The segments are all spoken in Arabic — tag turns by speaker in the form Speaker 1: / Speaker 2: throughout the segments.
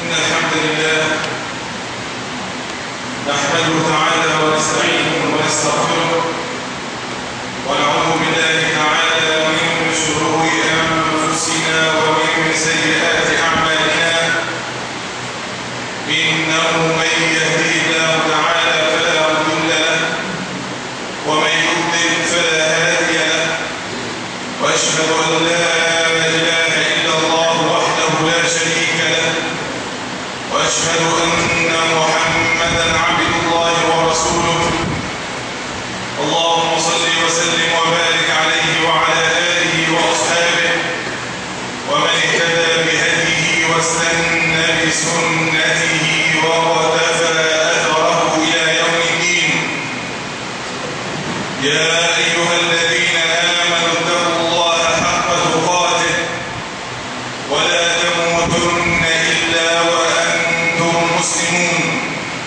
Speaker 1: الحمد لله نحمده تعالى ونستعينه ونستغفره ونعوذ بالله تعالى من شرور أنفسنا ومن سيئات أعمالنا إنه من يهدي الله تعالى فلا مضل له ومن يضلل فلا هادي له وأشهد أن لا إله إلا الله وحده لا شريك له وأشهد أن محمدًا عبد الله ورسوله اللهم صل وسلم وبارك عليه وعلى آله وأصحابه ومن اهتدى بهديه واستنى بسنته وقتفى أثره إلى يوم الدين. يا أيها الذين آمنوا اتقوا الله حق تقاته ولا تموتن إلا وأنتم مسلمون.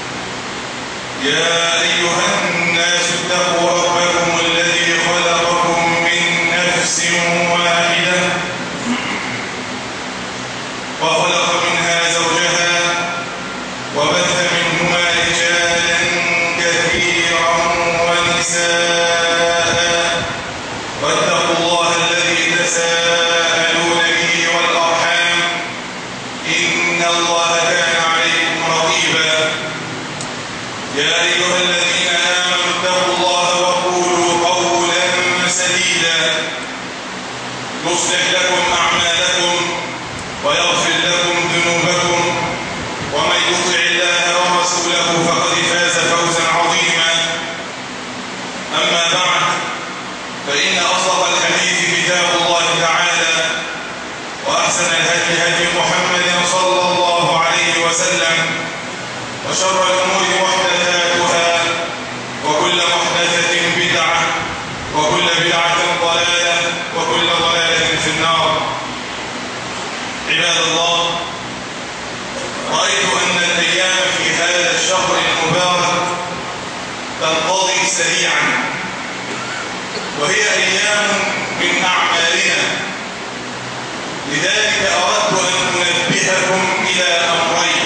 Speaker 1: يا أيها الناس اتقوا ربكم الذي خلقكم من نفس واحدة وخلق منها زوجها وبث منهما رجالا كثيرا ونساء واتقوا الله الذي تساءلون به والأرحام إن الله كان عليكم رقيبا. يا أيها الذين آمنوا اتقوا الله وقولوا قولا سديدا يصلح لكم أعمالكم ويغفر لكم ذنوبكم ومن يطع الله ورسوله فقد فاز فوزا عظيما. أما بعد فإن أصدق الحديث كتاب الله تعالى وأحسن الهدي هدي محمد صلى الله عليه وسلم وشر الأمور محدثاتها وكل محدثة بدعة وكل بدعة ضلالة وكل ضلالة في النار. عباد الله، رأيت أن الأيام في هذا الشهر المبارك تنقضي سريعا وهي أيام من أعمالنا، لذلك أردت أن أنبهكم إلى أمرين.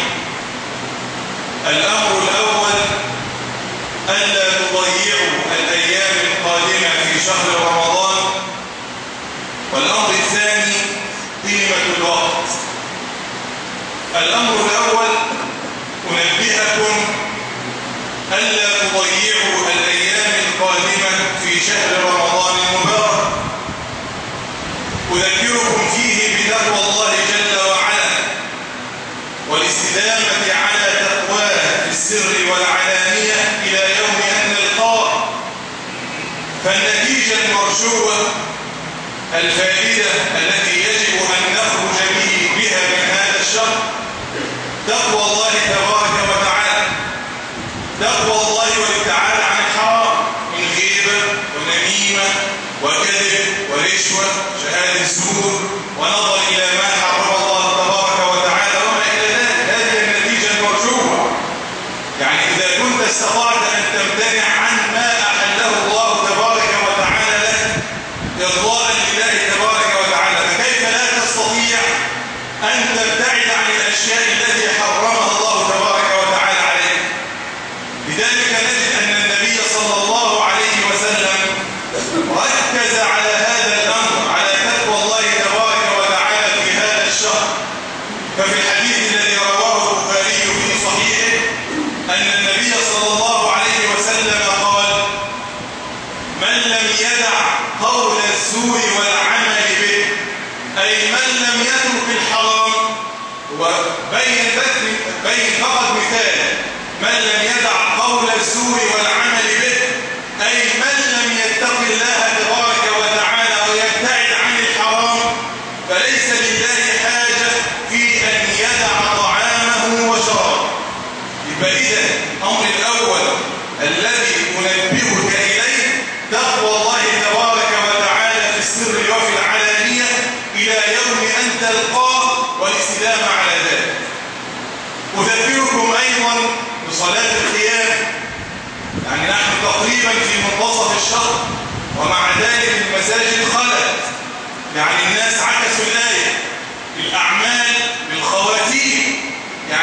Speaker 1: الأمر الأول ألا تضيعوا الأيام القادمة في شهر رمضان، والأمر الثاني قيمة الوقت. الأمر الأول أنبهكم ألا تضيعوا الأيام القادمة في شهر رمضان المبارك، أذكركم فيه بتقوى الله جل وعلا والاستدامة على تقواه في السر والعلانية إلى يوم أن نلقاه. فالنتيجة المرجوة الفائدة التي يجب أن نخرج بها من هذا الشهر تقوى الله تبارك وتعالى، تقوى الله والابتعاد عن الحرام من غيبة ونميمة وكذب ورشوة شهادة الزور ونظر إلى ما حرم الله تبارك وتعالى وما إلى ذلك. هذه النتيجة المرجوة. يعني إذا كنت استطعت أن تمتنع عن ما أحله الله تبارك وتعالى لك إرضاء لله تبارك وتعالى، فكيف لا تستطيع أن تبتعد عن الأشياء التي حرمها الله تبارك وتعالى عليك؟ لذلك نجد أن النبي صلى الله عليه وسلم ركز على هذا الأمر، على تقوى الله تبارك وتعالى في هذا الشهر. ففي الحديث الذي رواه البخاري في صحيحه أن النبي صلى الله عليه وسلم قال: من لم يدع قول الزور والعمل به، أي من لم يترك الحرام، وبين فقط مثال: من لم يدع قول الزور والعمل به، أي من لم يتق الله تبارك وتعالى ويبتعد عن الحرام، فليس لله حاجة في أن يدع طعامه وشرابه. يبقى إذا الأمر الأول الذي أنبهك إليه تقوى الله تبارك وتعالى في السر وفي العلانية إلى يوم أن تلقاه والاستدامة على ذلك. أذكركم أيضا بصلاة القيام. يعني نحن تقريبا في منتصف الشهر ومع ذلك المساجد خلت. يعني الناس عكسوا الآية، الأعمال بالخواتيم.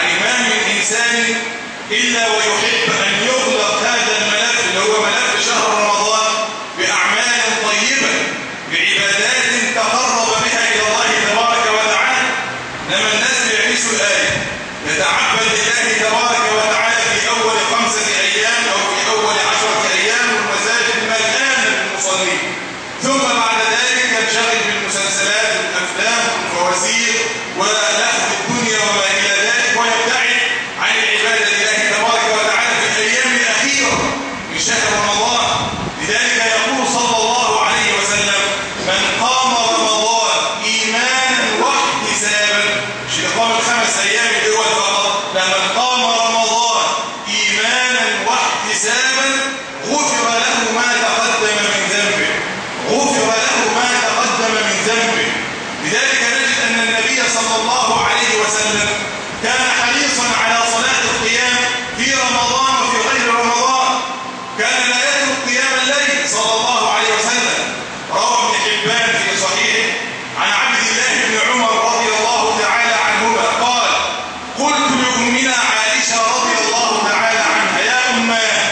Speaker 1: إلا ويحب أن يغلق هذا الملف اللي هو ملف شهر رمضان بأعمال طيبة، بعبادات تقرب بها إلى الله تبارك وتعالى. لما الناس بيعيشوا الآية يتعبد لله تبارك وتعالى في أول 5 أيام أو في أول 10 أيام والمساجد ملآنة بالمصلين، ثم بعد ذلك ينشغل بالمسلسلات والأفلام والفوازير ولهو الدنيا وما إلى ذلك، ويبتعد عن العبادة لله تبارك وتعالى في الأيام الأخيرة من شهر رمضان. لذلك يقول صلى الله عليه وسلم: من قام رمضان إيمانا واحتسابا، مش إقام ال5 أيام الأول فقط، لا، من قام رمضان إيمانا واحتسابا غفر له ما تقدم من ذنبه، غفر له ما تقدم من ذنبه. لذلك نجد أن النبي صلى الله عليه وسلم كان حريصا على صلاة القيام في رمضان وفي غير رمضان، كان لا يترك قيام الليل صلى الله عليه وسلم. روى ابن حبان في صحيحه عن عبد الله بن عمر رضي الله تعالى عنهما قال: قلت لأمنا عائشة رضي الله تعالى عنها: يا أماه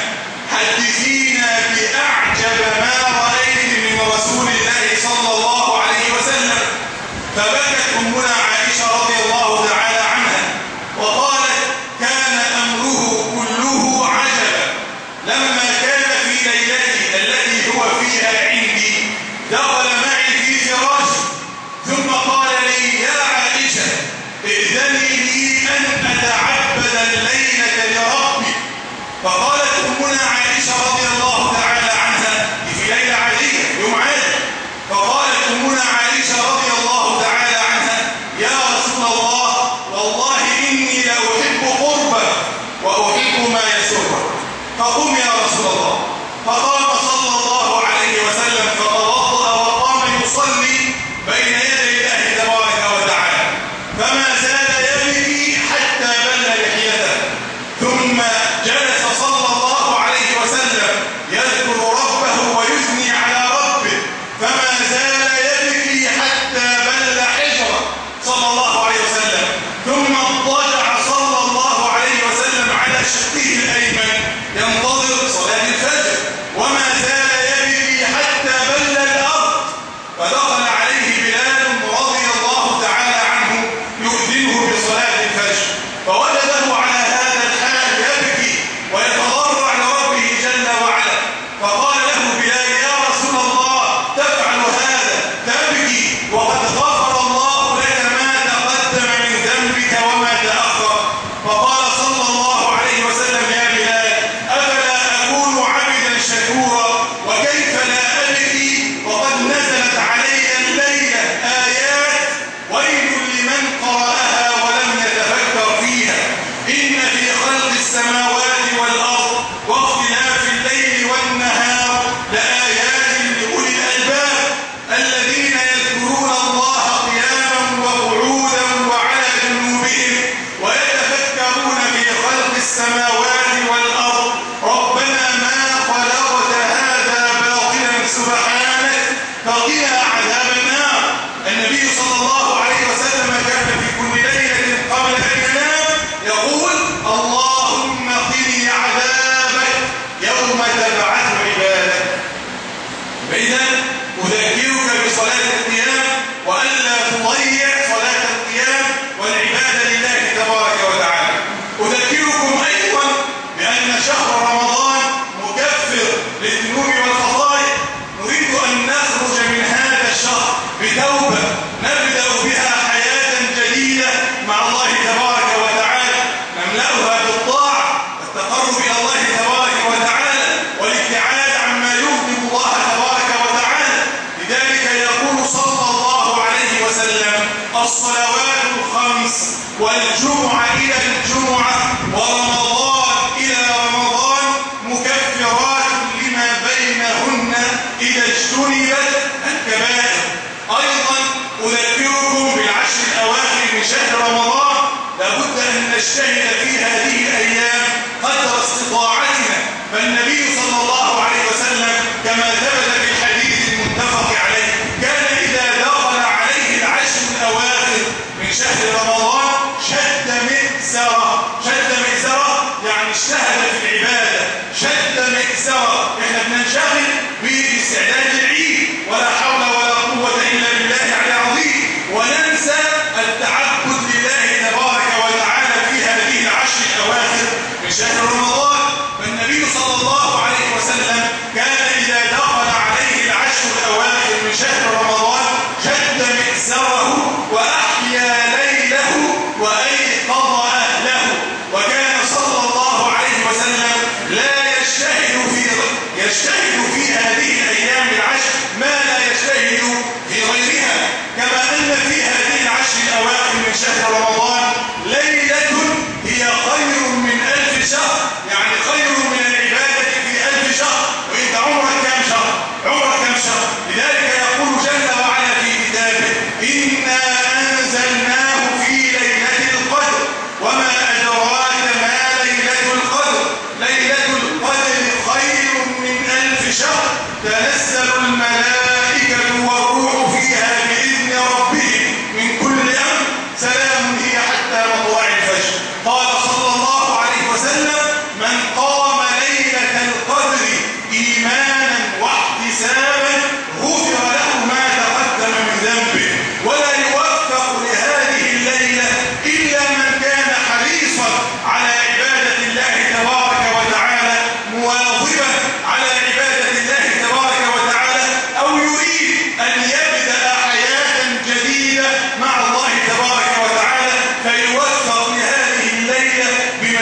Speaker 1: حدثينا بأعجب ما رأيت من رسول الله صلى الله عليه وسلم. فبكت أمنا عائشة رضي الله تعالى عنها وقالت: كان أمره كله عجبا. لما كان في ليلتي التي هو فيها عندي دخل معي في فراشي ثم قال لي: يا عائشة ائذني لي أن أتعبد الليلة لربي. فقالت أمنا عائشة رضي الله تعالى عنها في ليلة عادية يوم عادي، فقالت أمنا عائشة رضي الله تعالى عنها: يا رسول الله والله إني لأحب قربك وأحب ما يسرك، فقم يا رسول الله. فقام صلى الله عليه وسلم فتوضأ وقام يصلي بين يدي الله تبارك وتعالى، فما زال يبكي حتى بل لحيته، ثم جلس صلى الله عليه وسلم يذكر ربه ويثني على ربه، فما زال يبكي حتى بل حجره صلى الله عليه وسلم، ثم اضطجع صلى الله عليه وسلم على شقه الأيمن ينتظر صلاة الفجر، وما زال يبكي حتى بل الأرض. فدخل عليه بلال رضي الله تعالى عنه يؤذنه بصلاة الفجر، فوجده على هذا الحال يبكي ويتضرع لربه جل وعلا، فقال له بلال: يا رسول الله تفعل هذا، تبكي وقد غفر الله لك ما تقدم من ذنبك وما تأخر. فقال صلى الله عليه وسلم: يا بلال أفلا أكون عبدا شكورا، وكيف لا أبكي وقد نزلت علي الليلة آيات ويل لمن قرأها ولم يتفكر فيها، إن في خلق السماوات والأرض واختلاف الليل والنهار لآيات لأولي الألباب الذين يذكرون الله قياما وقعودا وعلى جنوبهم ويتفكرون في خلق السماوات والأرض ربنا ما خلقت هذا باطلا سبحانك فقنا عذاب النار. النبي صلى الله عليه وسلم كان في كل ليلة قبل أن ينام يقول: اللهم قني عذابك يوم تبعث عبادك. فإذا أذكرك بصلاة القيام وألا تضيع صلاة القيام والعبادة لله تبارك وتعالى. أذكركم أيضا بأن شهر رمضان مكفر للذنوب والخطايا. نريد أن نخرج من هذا الشهر بتوبة نبدأ بها حياة جديدة مع الله تبارك وتعالى، نملأها بالطاعة والتقرب إلى الله تبارك وتعالى والابتعاد عما يغضب الله تبارك وتعالى. لذلك يقول صلى الله عليه وسلم: الصلوات الخمس والجمعة إلى الجمعة ورمضان إلى رمضان مكفرات لما بينهن إذا اجتنبت الكبائر. أيضا أذكركم بالعشر الأواخر من شهر رمضان، لابد أن نجتهد في هذه الأيام قدر استطاعتنا، فالنبي صلى الله عليه وسلم كما ثبت في الحديث المتفق عليه كان إذا دخل عليه العشر الأواخر من شهر رمضان شد مئزرة، يعني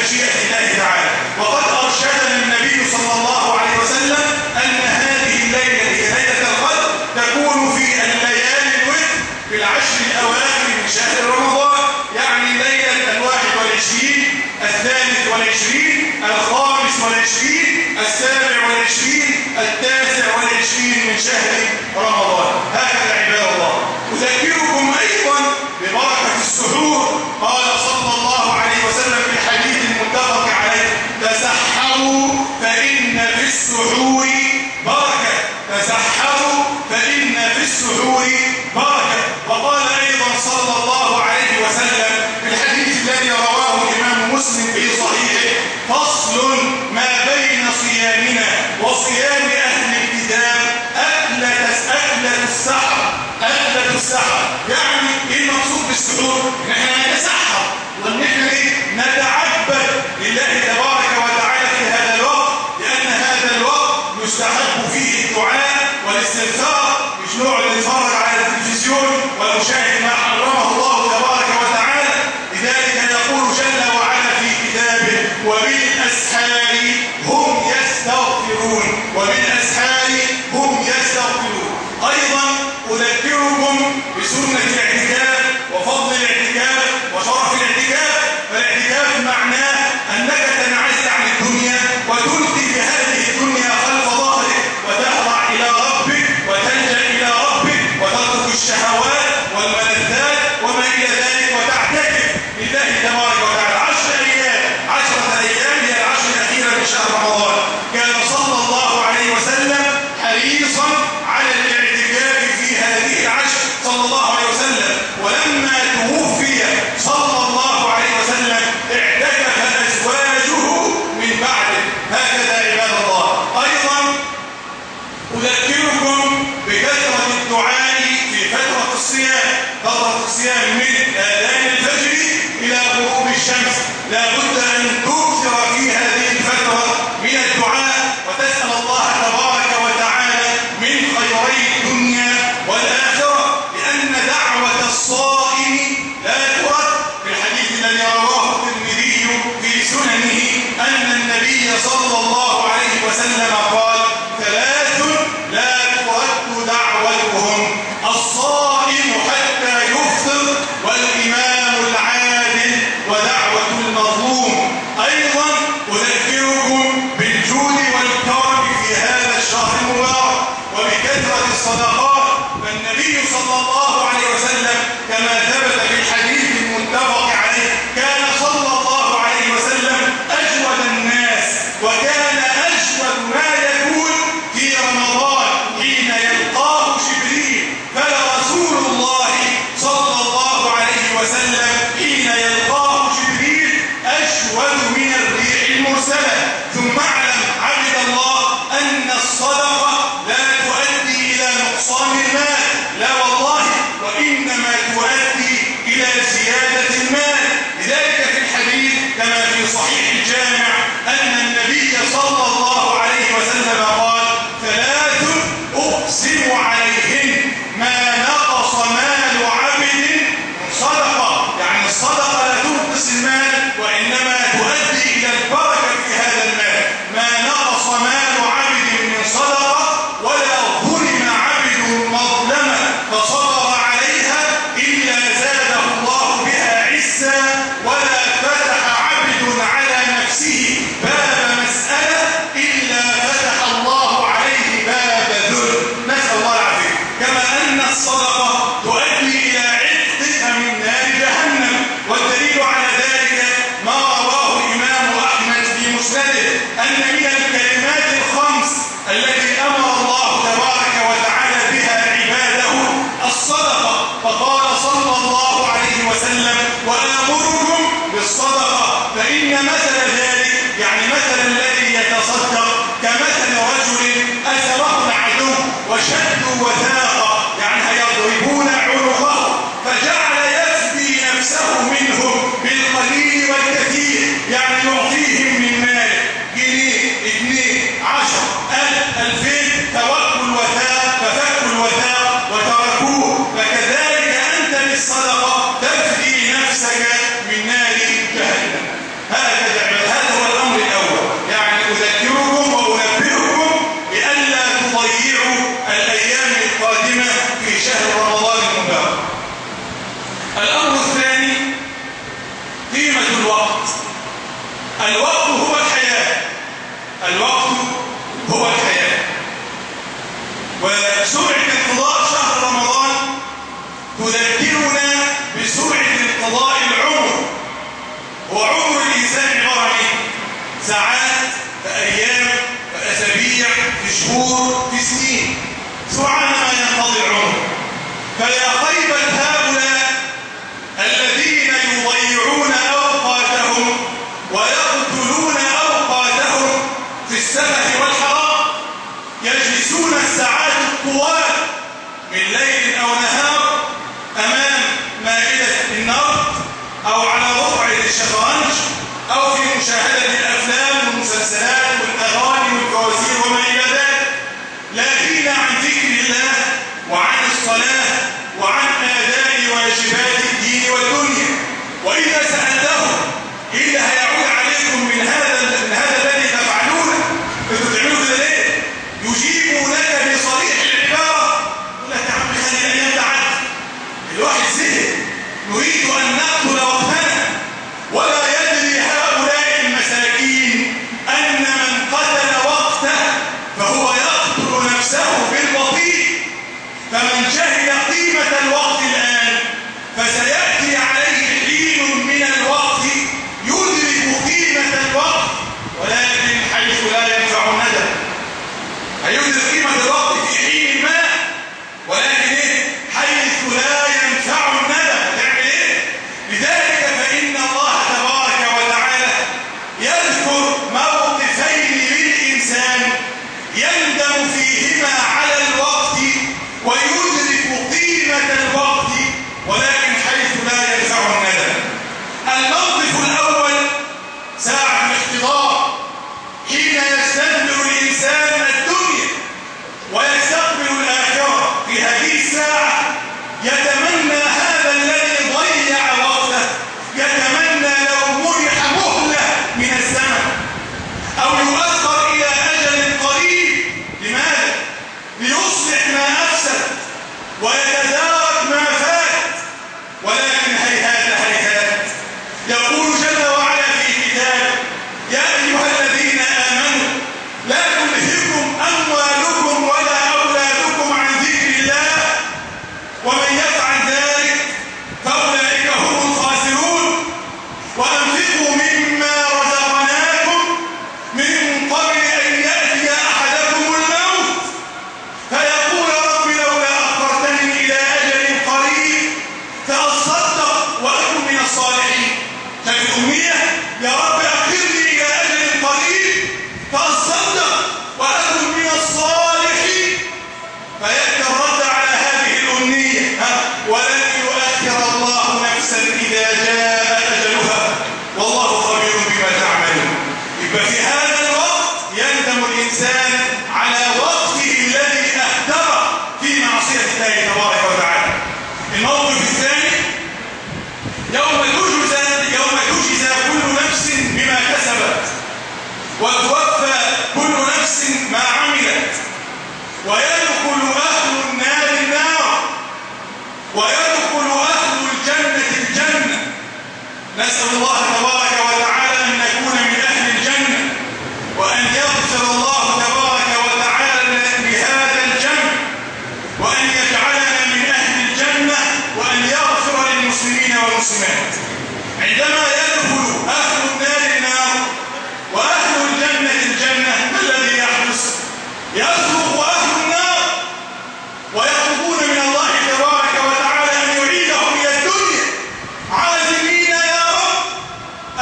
Speaker 1: مشيئة الله تعالى. وقد أرشدنا النبي صلى الله عليه وسلم أن هذه الليلة هي ليلة القدر، تكون في الليالي الوتر في العشر الأواخر من شهر رمضان، يعني ليلة 21 23 25 27 29 من شهر رمضان. هكذا عباد الله. أذكركم أيضا ببركة السحور. قال صلى الله عليه وسلم في الحديث المتفق عليه: تسحروا فإن في السحور بركة. تسحروا فإن في السحور بركة. وقال أيضا صلى الله عليه وسلم في الحديث الذي رواه الإمام مسلم في صحيحه: فصل ما بين صيامنا وصيام أهل الكتاب أكلة السحر. أكلة السحر يعني إيه المقصود بالسحور؟ نحن نتسحر ونحن نتعبد لله تبارك وتعالى في هذا الوقت، لأن هذا الوقت يستحب فيه الدعاء والاستغفار، مش نقعد نتفرج على التلفزيون ونشاهد ما حرمه الله تبارك وتعالى. لذلك يقول جل وعلا في كتابه: وبالأسحار هم يستغفرون. وبالأسحار هم يستغفرون. أيضا أذكركم بسنة الاعتكاف وفضل الاعتكاف وشرف الاعتكاف. فالاعتكاف معناه أنك تنعزل عن الدنيا وتلقي بهذه الدنيا خلف ظهرك وتخضع إلى ربك وتلجأ إلى ربك وتترك الشهوات والملذات وما إلى ذلك وتعتكف لله تبارك وتعالى 10 أيام هي العشر الأخيرة من شهر رمضان. كان صلى الله عليه وسلم حريصا على الاعتكاف في هذه العشر صلى الله عليه وسلم، ولما توفي صلى الله عليه وسلم اعتكف أزواجه من بعده. هكذا عباد الله. أيضا أذكركم بكثرة الدعاء في فترة الصيام. فترة الصيام من آذان الفجر إلى غروب الشمس لا بد أن تكثر في هذه الفترة من الدعاء وتسأل الله تبارك وتعالى من خيري الدنيا والآخرة، لأن دعوة الصائم لا ترد. في الحديث الذي رواه الترمذي في سننه أن النبي صلى الله عليه وسلم قال: 3 لا ترد دعوتهم: الصائم حتى يفطر، والإمام العادل، ودعوة المظلوم. أيضا أذكركم بالجود والكرم في هذا الشهر المبارك وبكثرة الصدقات. فالنبي صلى الله عليه وسلم كما ثبت في الحديث المتفق عليه كان صلى الله عليه وسلم أجود الناس، وكان أجود ما يكون في رمضان حين يلقاه جبريل. فلرسول الله صلى الله عليه وسلم حين يلقاه جبريل أجود من الريح المرسلة. ثم اعلم عبد الله أن الصدقة لا تؤدي إلى نقصان المال، لا والله، وإنما تؤدي إلى زيادة المال. لذلك في الحديث كما في صحيح الجامع أن النبي صلى الله عليه وسلم قال: 3 أقسم عليهن ما نقص مال عبد من صدقة. يعني الصدقة لا تنقص المال وإنما تؤدي إلى البركة في هذا المال. ما نقص مال عبد من صدقة ولا ظلم عبد مظلمة فصبر عليها إلا زاده الله بها عزا، ولا فتح عبد على نفسه باب مسألة إلا فتح الله عليه باب ذل. نسأل الله العافية. كما أن الصدقة تؤدي إلى عتقك من نار جهنم. والدليل على ذلك ما رواه الإمام أحمد في مسنده أن من الكلمات الخمس التي أمر الله تبارك وتعالى بها عباده الصدقة. فقال صلى الله عليه وسلم: وآمركم بالصدقة فإن مثل ذلك، يعني مثل الذي يتصدق، كمثل رجل أسره العدو وشدوا وثاقه، يعني هيضربون عنقه، فجعل يفدي نفسه منهم بالقليل والكثير، يعني يعطيهم من ماله جنيه 2 10 1000 2000 توكل الوثاق ففكوا الوثاق وتركوه. فكذلك أنت بالصدقة تفدي نفسك من نار جهنم. هكذا الوقت. الوقت هو الحياة، الوقت هو الحياة. وسرعة انقضاء شهر رمضان تذكرنا بسرعة انقضاء العمر. وعمر الإنسان عبارة عن ساعات، في أيام، في أسابيع، في شهور، في سنين، سرعان ما ينقضي العمر. فيا خيبة هؤلاء الذين يضيعون أوقاتهم ويقتلون أوقاتهم في السفه والحرام، يجلسون الساعات الطوال من ليل أو نهار أمام مائدة النار أو على رقعة الشطرنج أو في مشاهدة الأفلام والمسلسلات والأغاني والفوازير وما إلى ذلك، لا غنى عن ذكر الله وعن الصلاة وعن أداء واجبات الدين والدنيا. وإذا سألتهم إيه اللي هيعود عليكم من هذا الذي تفعلونه؟ أنتوا بتعملوا كده ليه؟ يجيبونك بصريح العبارة، يقول لك يا عم خلي الأيام تعدي، الواحد زهق، نريد أن نقتل وقتنا. ولا يدري هؤلاء المساكين أن من قتل وقته فهو يقتل نفسه بالبطيء. فمن جهل قيمة الوقت الآن فسيأتي عليه حين من الوقت يدرك قيمة الوقت، ولكن حيث لا ينفع الندم. هيدرك قيمة الوقت في حين ما، ولكن حيث لا ينفع الندم. تعمل ايه؟ لذلك فإن الله تبارك وتعالى يذكر موقفين للإنسان يندم فيهما على الوقت ويدرك قيمة الوقت، ولكن حيث لا ينفع الندم. الموقف الأول ساعة الاحتضار، حين يستدبر الإنسان الدنيا ويستقبل الآخرة. في هذه الساعة يتمنى هذا الذي ضيع وقته، يتمنى لو منح مهلة من الزمن أو يؤخر إلى أجل قريب. لماذا؟ ليصلح ما أفسد ويتدارك ما فات. ولكن هيهات هيهات. يقول جل وعلا في كتابه: يا أيها الذين آمنوا لا تلهكم أموالكم ولا أولادكم عن ذكر الله ومن يفعل ذلك فأولئك هم الخاسرون. وأنفقوا مما رزقناكم من قبل أن يأتي أحدكم الموت فيقول رب لولا أخرتني إلى أجل قريب فأصدق وأكن من الصالحين. شايف الأمنية؟ يا رب أخرني إلى أجل قريب فأصدق وأكن من الصالحين. فيأتي الرد على هذه الأمنية: ولن يؤخر الله نفسا إذا جاء أجلها والله خبير بما تعملون. يبقى في هذا الوقت يندم الإنسان على وقته الذي أهدره في معصية الله تبارك وتعالى. الموقف الثاني: يوم تجزى كل نفس بما كسبت وتوفى كل نفس ما عملت ويدخل أهل النار النار ويدخل أهل الجنة الجنة. نسأل الله تبارك وتعالى أن نكون من أهل الجنة وأن يغفر الله تبارك وتعالى لهذا الجنة وأن يجعلنا من أهل الجنة وأن يغفر للمسلمين والمسلمات. عندما يدخل أهل النار النار وأهل الجنة الجنة، ما الذي يحدث؟ يصرخ أهل النار ويطلبون من الله تبارك وتعالى أن يعيدهم إلى الدنيا عازمين: يا رب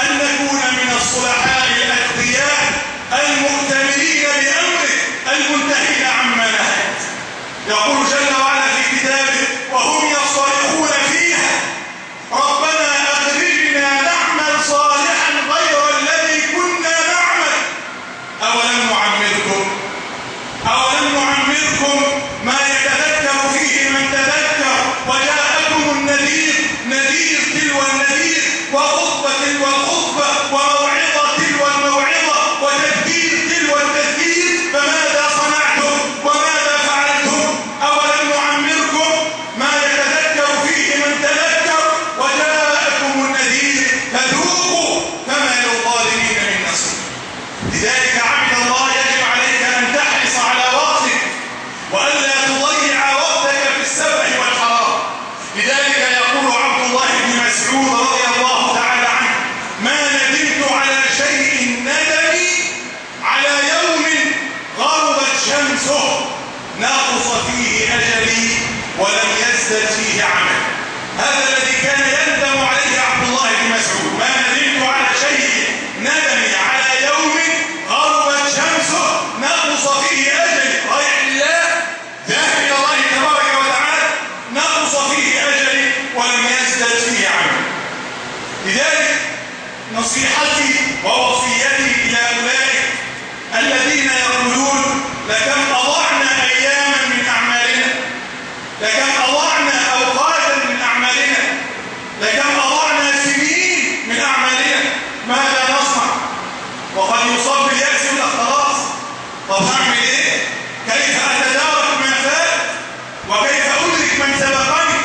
Speaker 1: نصيحتي ووصيتي إلى أولئك الذين يقولون لكم أضعنا أياما من أعمالنا، لكم أضعنا أوقاتا من أعمالنا، لكم أضعنا سنين من أعمالنا، ماذا نصنع؟ وقد يصاب باليأس يقول خلاص، طب أعمل إيه؟ كيف أتدارك ما فات؟ وكيف أدرك من سبقني؟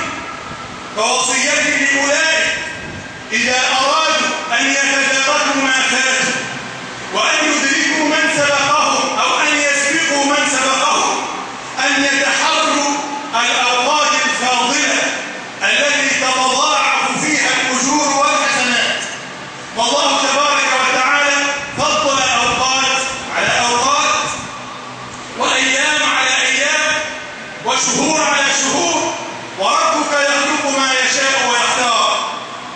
Speaker 1: فوصيتي لأولئك إذا أرادوا أن يتداركوا ما فات وأن يدركوا من سبقهم أو أن يسبقوا من سبقهم أن يتحروا الأوقات الفاضلة التي تتضاعف فيها الأجور والحسنات. والله تبارك وتعالى فضل أوقات على أوقات وأيام على أيام وشهور على شهور، وربك يخلق ما يشاء ويختار،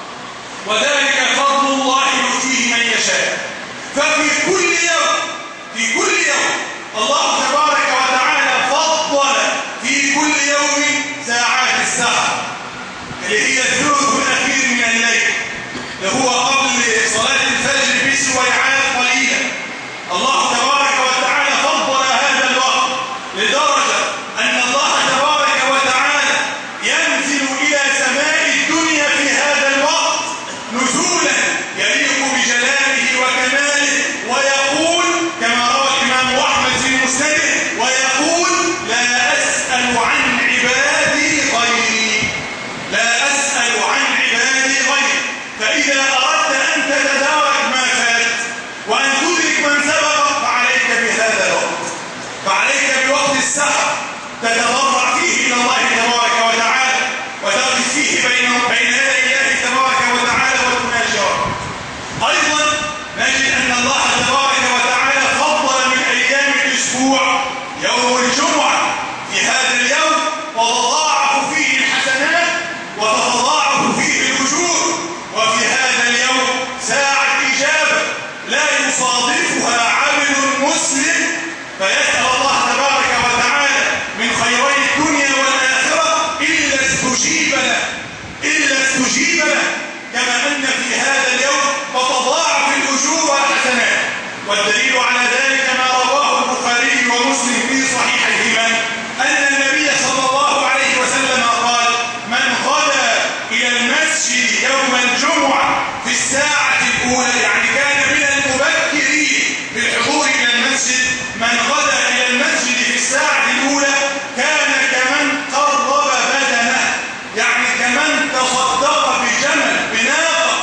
Speaker 1: وذلك فضل الله يؤتيه من يشاء. ففي كل يوم الله تبارك وتعالى فضل في كل يوم ساعات السحر اللي هي الثلث الأخير من الليل، اللي هو قبل صلاة الفجر بسويعات قليلة. الله تبارك وتعالى فضل هذا الوقت لدرجة أن الله تبارك وتعالى ينزل إلى سماء الدنيا في هذا الوقت نزولا يليق بجلاله وكماله، ويقول كما روى الإمام أحمد في مسنده ويقول لا أسأل عن عبادي غيري، لا أسأل عن عبادي غيري. فإذا أردت أن تتدارك ما فات وأن تدرك من سبق فعليك بهذا الوقت، فعليك بوقت السحر تتضرع فيه إلى الله تبارك وتعالى وتقف فيه بين يدي الله تبارك وتعالى وتناجره. أيضا نجد أن الله تبارك وتعالى فضل من أيام الأسبوع يوم الجمعة في هذا اليوم، وتضاعف فيه الحسنات وتتضاعف فيه الأجور، وفي هذا اليوم ساعة إجابة لا يصادفها عبد مسلم فيسأل الله تبارك وتعالى من خيري الدنيا والآخرة إلا استجيب له، إلا استجيب له. كما أن في هذا اليوم تتضاعف الأجور والحسنات، والدليل على ذلك ما رواه البخاري ومسلم في صحيحيهما أن النبي صلى الله عليه وسلم قال من غدا إلى المسجد يوم الجمعة في الساعة الأولى، يعني كان من المبكرين بالحضور إلى المسجد، من غدا إلى المسجد في الساعة الأولى كان كمن قرب بدنه، يعني كمن تصدق بجمل بناقة،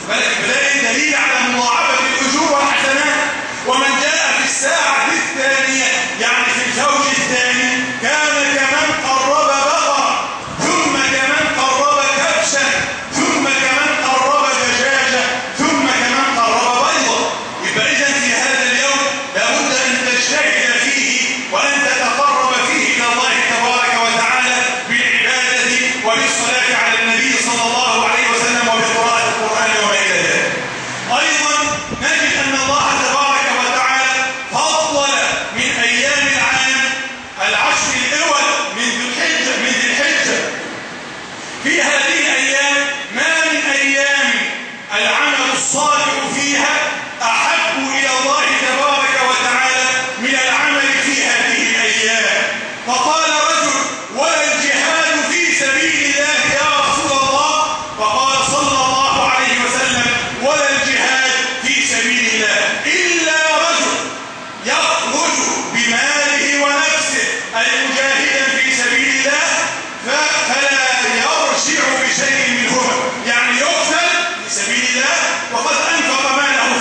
Speaker 1: بلاقي دليل على مضاعفة الأجور والحسنات. ومن جاء في الساعة الثانية يعني في الزوج الثاني كان كمن قرب بقرة، ثم كمن قرب كبشا، ثم كمن قرب دجاجة، ثم كمن قرب بيضة. يبقى إذن في هذا اليوم لابد أن تجتهد فيه وأن تتقرب فيه إلى الله تبارك وتعالى بالعبادة وبالصلاة على النبي صلى الله عليه وسلم وبقراءة القرآن وما إلى ذلك. أيضا نجد أن الله تبارك وتعالى فضل من أيام العام العشر الأول من ذي الحجة. في هذه الأيام ما من أيام العمل الصالح فيها أحب إلى الله تبارك وتعالى من العمل في هذه الأيام. فقال رجل ولا الجهاد في سبيل الله يا رسول الله؟ فقال صلى الله عليه وسلم ولا الجهاد في سبيل الله إلا رجل يخرج بماله ونفسه أي مجاهدا في سبيل الله فلا يرجع بشيء منهما، يعني يقتل في سبيل الله وقد أنفق ماله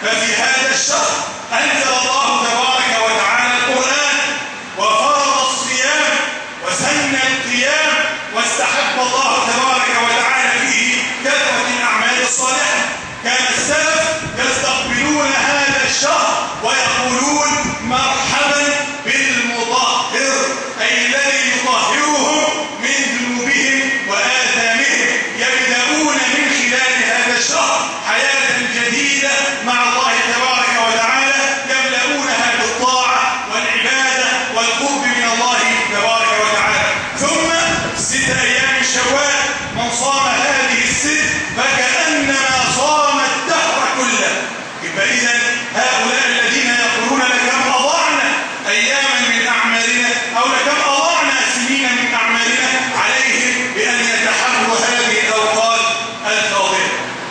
Speaker 1: ففي هذا الشهر أنزل الله تبارك وتعالى القرآن وفرض الصيام وسن القيام، واستحب الله تبارك وتعالى فيه كثرة الأعمال الصالحة. كان السلف يستقبلون هذا الشهر ويقولون مرحبا بالمطهر، أي الذي يطهرهم من ذنوبهم وآثامهم. يبدأون من خلال هذا الشهر حياة جديدة مع الله تبارك وتعالى، يملؤونها بالطاعة والعبادة والقرب من الله تبارك وتعالى. ثم 6 أيام شوال، من صام هذه الست فكأنما صام الدهر كله. يبقى إذن هؤلاء الذين يقولون لكم أضعنا أياما من أعمالنا أو لكم أضعنا سنين من أعمالنا، عليهم بأن يتحروا هذه الأوقات الفاضلة.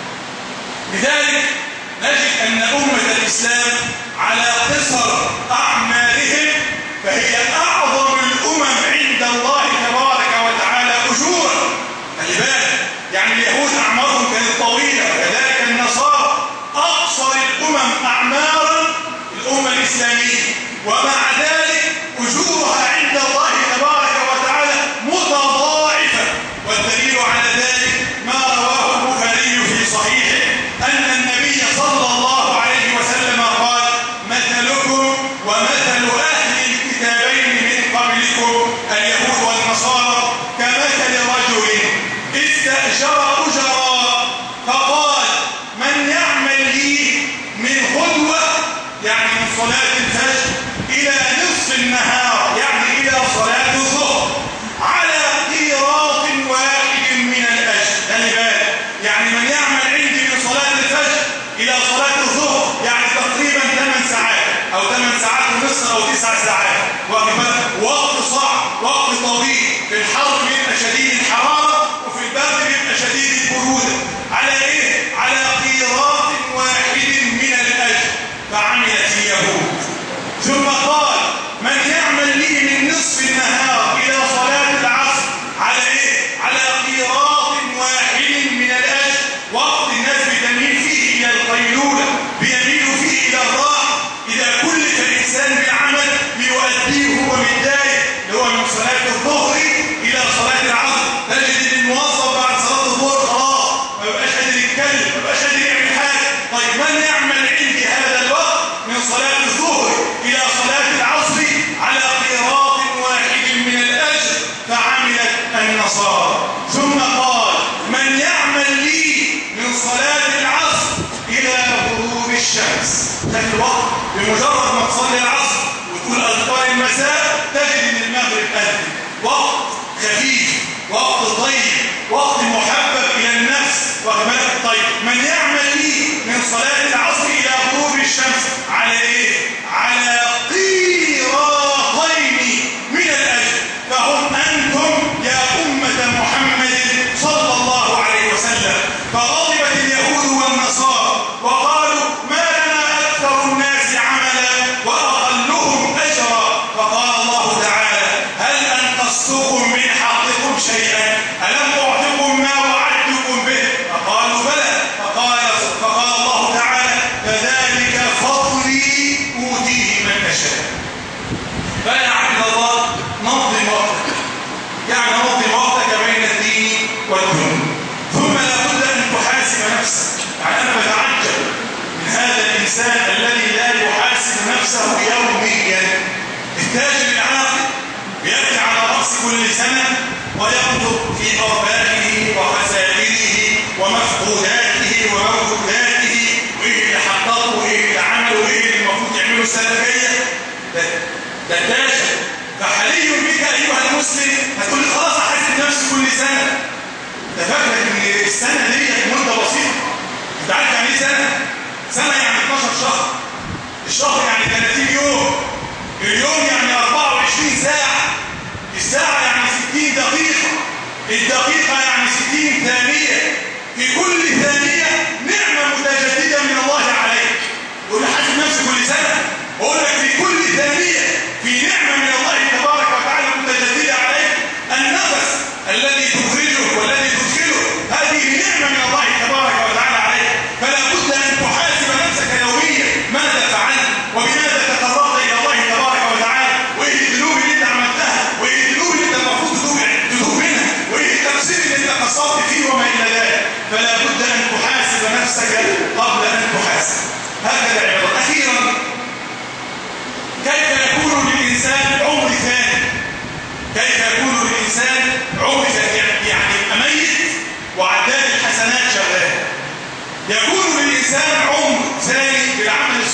Speaker 1: لذلك نجد أن أمة الإسلام على قصر أعمالهم فهي أعظم الأمم عند الله تبارك وتعالى أجورا. خلي بالك، يعني اليهود أعمارهم كانت طويلة، وكذلك النصارى أقصر الأمم أعمارا الأمة الإسلامية، ومع ذلك أجورها عند الله تبارك وتعالى متضاعفة. والدليل على ذلك ما رواه البخاري في صحيحه أن النبي صلى الله عليه وسلم قال: مثلكم ومثل أهل الكتابين من قبلكم اليهود والنصارى كمثل رجل استأجر أجراء فقال: من يعمل لي من غدوة، يعني من صلاة الفجر إلى نصف النهار، يعني إلى صلاة الظهر، على قيراط واحد من الأجر. خلي بالك، يعني من يعمل عندي من صلاة الفجر إلى صلاة الظهر يعني تقريبا 8 ساعات أو 8 ساعات ونصف أو 9 ساعات، وقت صعب، وقت طويل. في الحر بيبقى شديد الحرارة، وفي البرد بيبقى شديد البرودة. على إيه؟ على قيراط واحد من الأجر. فعملت اليهود. ثم قال: من يعمل لي من نصف النهار إلى صلاة العصر على إيه؟ على قيراط واحد من الأجر. وقت الناس بتميل فيه إلى القيلولة، بيميلوا فيه إلى الراحة. إذا كلف الإنسان بالعمل ليؤديه هو متضايق، اللي هو من صلاة الظهر إلى صلاة العصر، تجد الموظف بعد صلاة الظهر خلاص ما بقاش قادر يتكلم، ما بقاش قادر يعمل حاجة. طيب من يعمل عندي هذا الوقت من صلاة الظهر إلى صلاة العصر على قيراط واحد من الأجر؟ فعملت النصارى. ثم قال: من يعمل لي من صلاة العصر إلى غروب الشمس. لكن الوقت بمجرد ما تصلي العصر وتقول أذكار المساء تجد أن المغرب أذن. وقت خفيف، وقت طيب، وقت محبب إلى النفس. طيب من يعمل لي من صلاة العصر إلى غروب الشمس على إيه؟ على قيراطين من الأجر. فهم أنتم يا أمة محمد صلى الله عليه وسلم. فغضبت اليهود والنصارى وقالوا: ما لنا أكثر الناس عملا وأقلهم أجرا. فقال الله تعالى: هل أنقصتكم من حقكم شيئا؟ ألم أعطكم ما وعدتكم به؟ فقالوا: بلى. فقال الله تعالى: فذلك فضلي أوتيه من أشاء. فيا عبد الله، نظم وقتك، يعني نظم وقتك بين الدين والدنيا. ثم لابد أن تحاسب نفسك. يعني أنا بتعجب من هذا الإنسان الذي لا يحاسب نفسه يوميا. التاجر العاقل يأتي على رأس كل سنة وينظر في أرباحه وخسائره ومفقوداته وموجوداته، وإيه اللي حققه وإيه اللي عمله وإيه اللي المفروض يعمله السنة الجاية. ده التاجر. فحري بك أيها المسلم هتقول لي خلاص أحاسب نفسي كل سنة. ده فاكرك إن السنة دي مدة بسيطة. أنت عارف يعني إيه سنة؟ سنة يعني 12 شهر. الشهر يعني 30 يوم. اليوم يعني 24 ساعة. الساعة يعني 60 دقيقة. الدقيقة يعني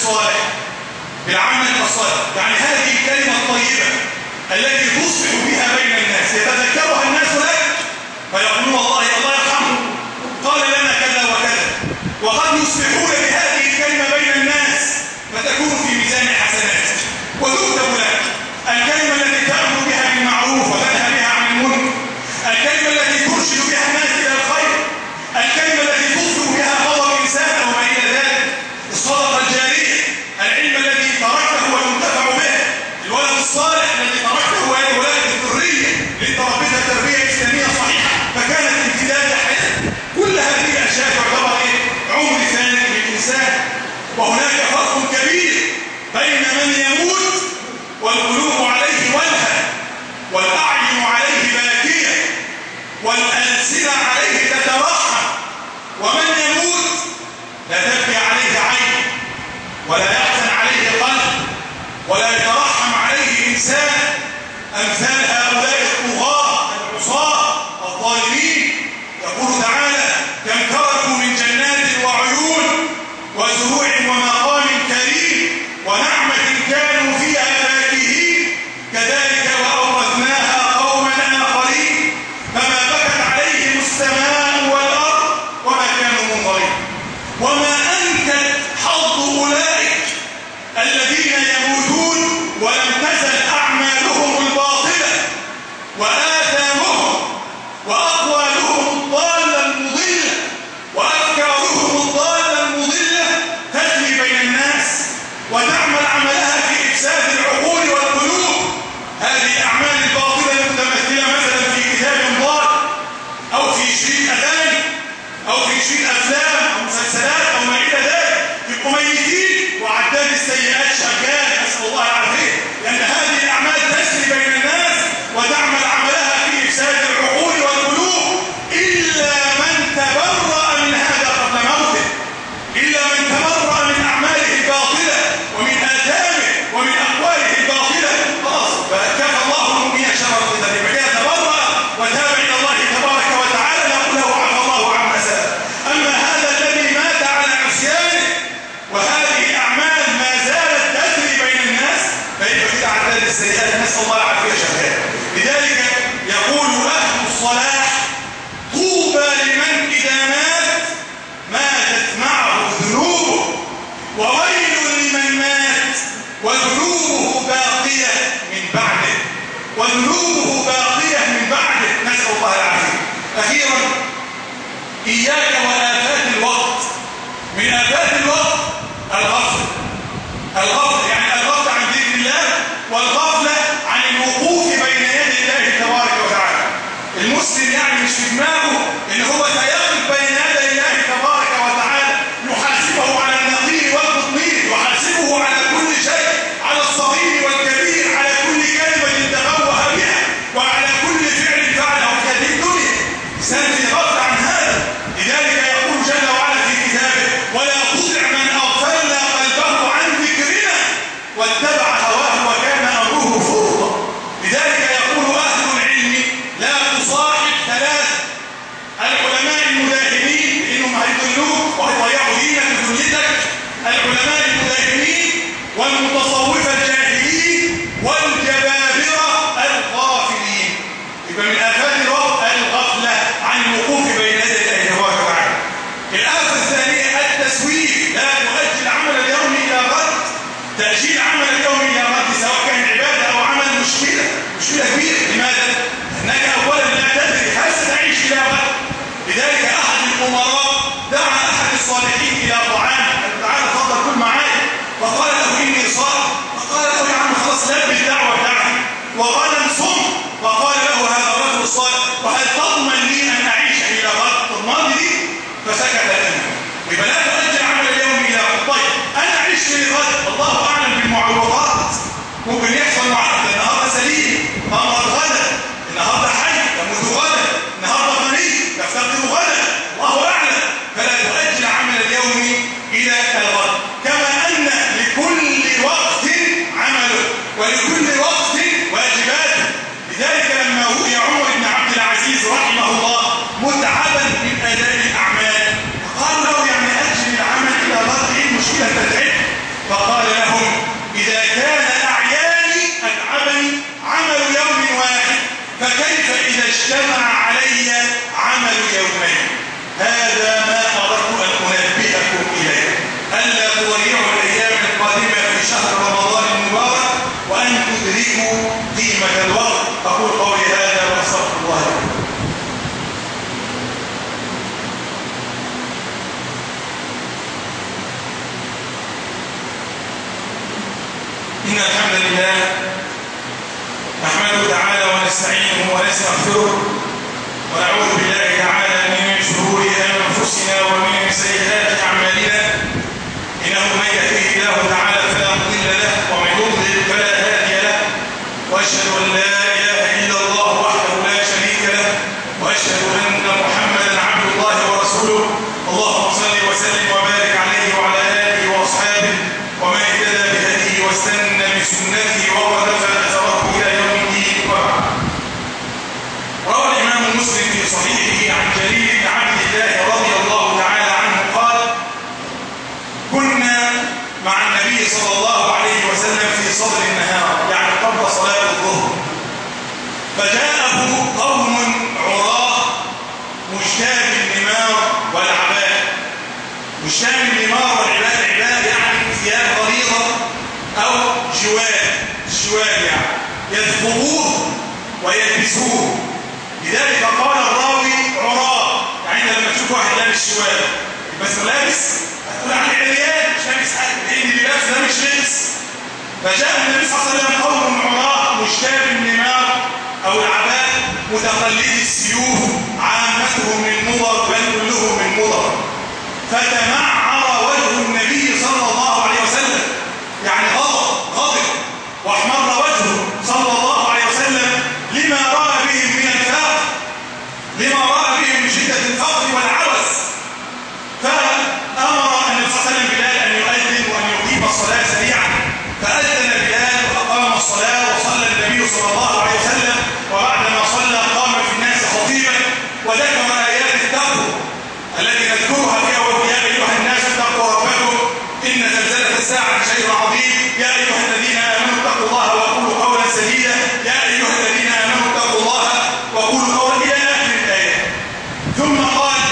Speaker 1: الصالح، بالعمل الصالح. يعني هذه الكلمة الطيبة التي تصبح بها بين الناس يتذكرها الناس لك فيقولون والله الله يرحمه قال لنا كذا وكذا، وقد يصبحون بهذه الكلمة بين الناس فتكون في ميزان حسنات وتكتب لك. الكلمة التي تأمر بها بالمعروف وتنهى بها عن المنكر، الكلمة التي ترشد بها الناس إلى الخير، الكلمة التي تصبح بها غضب إنسان أو ما إلى ذلك، الصدقة الجارية، العلم الذي تركته وينتفع به، الولد الصالح الذي تركته ولد الذرية اللي تربيتها تربية إسلامية صحيحة فكانت امتداد حياة. كل هذه الأشياء تعتبر عمر ثاني للإنسان. وهناك فرق كبير بين من يموت والقلوب عليه ولهة والأعين عليه باكية والألسنة عليه تترحم، ومن يموت لا تبكي عليه عين ولا يحزن عليه قلب ولا يترحم عليه إنسان. أمثال هؤلاء الطغاة العصاة الظالمين. يقول تعالى كم تركوا من جنات وعيون وزروع ومقام كريم ونعمة كانوا فيها فاكهين كذلك وأورثناها قوما آخرين فما بكت عليهم السماء والأرض وما كانوا منظرين. وما أنكت حظ أولئك الذين يموتون ولم تزل أعمالهم الباطلة وآثامهم وأقوالهم الضالة المضلة وأفكارهم الضالة المضلة تجري بين الناس وتعمل عملها في إفساد العقول والقلوب. هذه الأعمال الباطلة المتمثلة مثلا في كتاب ضال أو في شريط أغاني أو في شريط أفلام أو مسلسلات أو ما إلى ذلك، يبقوا ميتين وعداد السيئات شغال، نسأل الله العافية، لأن هذه الأعمال تجري بين الناس وتعمل عملها في إفساد العقول والقلوب. إلا من تبرأ من هذا قبل موته، إلا من تبرأ من أعماله الباطلة ومن آثامه ومن أقواله الباطلة خلاص فكفى الله المؤمن شر الفتن، فكان تبرأ وتاب إلى الله تبارك وتعالى نقول له عفى الله عما سلف. أما هذا الذي مات على عصيانه وهذه أعمال ما زالت تجري بين الناس فهي كده عداد السيئات، نسأل الله العافية شفاء. لذلك يقول أهل الصلاح طوبى لمن إذا ماتت معه ذنوبه وويل لمن مات وذنوبه باقية من بعده، وذنوبه باقية من بعده، نسأل الله العافية. أخيرا إياك وآفات الوقت. من آفات الوقت الغفل. الغفل يعني الغفل عن ذكر الله والغفلة عن الوقوف بين يدي الله تبارك وتعالى. المسلم يعني مش في دماغه إن هو سيقف بين يدي الله تبارك وتعالى يحاسبه على النقير والتطمير، يحاسبه على كل شيء، على الصغير والكبير، على كل كلمة تغوه بها وعلى كل فعل فعله في هذه الدنيا. إنسان في غفلة عن هذا. لذلك يقول حكمة الوقت. أقول قولي هذا وأستغفر الله لكم. إن الحمد لله نحمده تعالى ونستعينه ونستغفره ونعوذ بالله تعالى من شرور أنفسنا ومن سيئات أعمالنا. إنه من يهده الله تعالى فلا مضل له ومن يضلل فلا هادي له، وأشهد أن لا إله إلا الله وحده لا شريك له، وأشهد أن محمدا عبد الله ورسوله. اللهم صل وسلم وبارك عليه وعلى آله وأصحابه ومن اهتدى بهديه واستنى بسنته وقتفى أثره إلى يوم الدين. وبعد. روى الإمام مسلم في صحيحه عن جرير بن عبد الله رضي الله تعالى عنه قال: كنا مع النبي صلى الله عليه وسلم في صدر النهار، يعني قبل صلاة الظهر، فجاءه قوم عراة مشتاب النمار والعباء. مشتاب النمار والعباء يعني ثياب غليظة أو جوال يعني يذبحوه ويلبسوه. لذلك قال الراوي عراة، يعني لما تشوف واحد لابس شوال بس ملابس هتقول عليه عريان مش لابس حاجه، لان اللباس ده مش لبس. فجاء النبي صلى الله عليه وسلم قوم عراة مشتاب النمار او العباء متقلدي السيوف، عامتهم من مضر بل كلهم من مضر. فتمعر وجه النبي صلى الله عليه وسلم، يعني غضب واحمر وجهه صلى الله عليه وسلم لما راى بهم من الفقر، لما راى بهم من شده الفقر والعبث. فامر النبي صلى الله عليه وسلم بلال ان يؤذن وان يقيم الصلاه سريعا، فاذن بلال واقام الصلاه وصلى النبي صلى الله عليه وسلم. وبعدما صلى قام في الناس خطيبا وذكر ايات التقوى التي نذكرها فيها: يا ايها الناس اتقوا ربكم ان زلزله الساعه شيء عظيم، يا ايها الذين امنوا اتقوا الله وقولوا قولا سديدا، يا ايها الذين امنوا اتقوا الله وقولوا قولا، الى اخر الايه. ثم قال: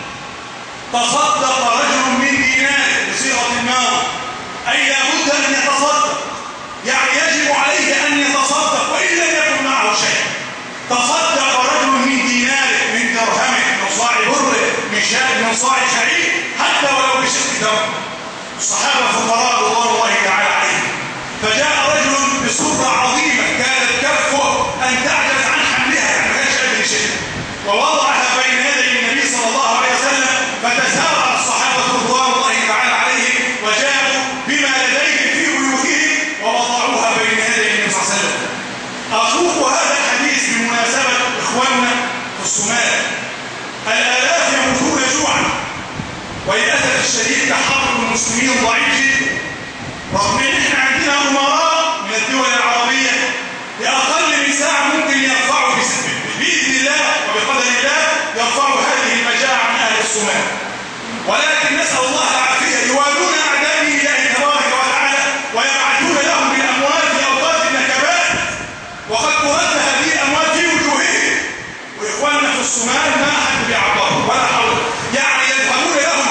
Speaker 1: تصدق رجل من دينار بصيغه الماضي، اي لابد ان يتصدق، يعني يجب عليه ان يتصدق وان لم يكن معه شيء. تصدق رجل من دينار، من درهم، من صاع بر، من صاع شعير، حتى ولو بشق تمر. الصحابه فقراء رضوان الله تعالى عليهم. فجاء رجل بصوره عظيمه كانت كفه ان تعجز عن حملها، يعني ما كانش قادر يشيلها، ووضعها بين يدي النبي صلى الله عليه وسلم. فتسارع الصحابه رضوان الله تعالى عليهم وجاءوا بما لديهم في بيوتهم ووضعوها بين يدي النبي صلى الله عليه وسلم. اطوف هذا الحديث بمناسبه اخواننا في الصومال، الالاف يموتون جوعا، وللاسف الشديد تحرك المسلمين ضعيف جدا، رغم ان احنا عندنا امراء من الدول العربيه باقل من ساعه ممكن يرفعوا باذن الله وبقدر الله يرفعوا هذه المجاعه عن اهل الصومال. ولكن نسال الله العافيه، يوالون اعداء الله تبارك وتعالى ويبعثون لهم بالاموال في اوقات النكبات، وقد ترد هذه الاموال في وجوههم. واخواننا في الصومال ما احد بيعبروا ولا حول، يعني يذهبون لهم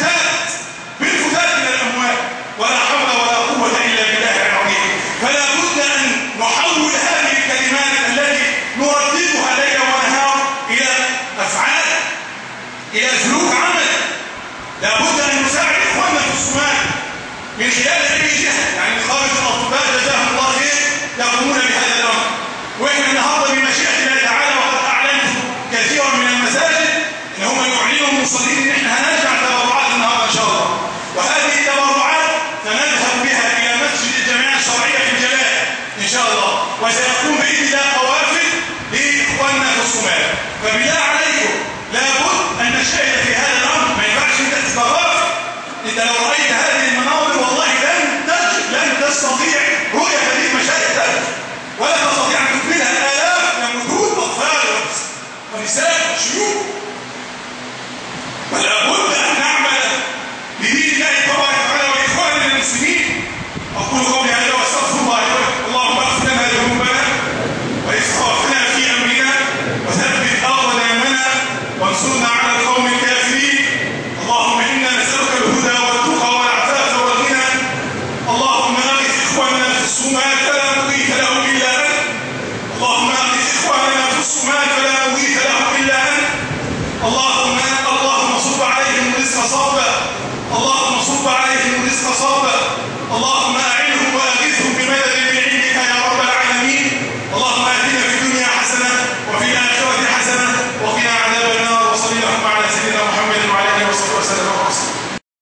Speaker 1: بالفتات من الاموال، ولا حول ولا قوه الا بالله العظيم. فلا بد ان نحول هذه الكلمات التي نرددها ليلا ونهارا الى افعال، الى سلوك عمل. لا بد ان نساعد اخواننا في الصومال من خلال اي جهه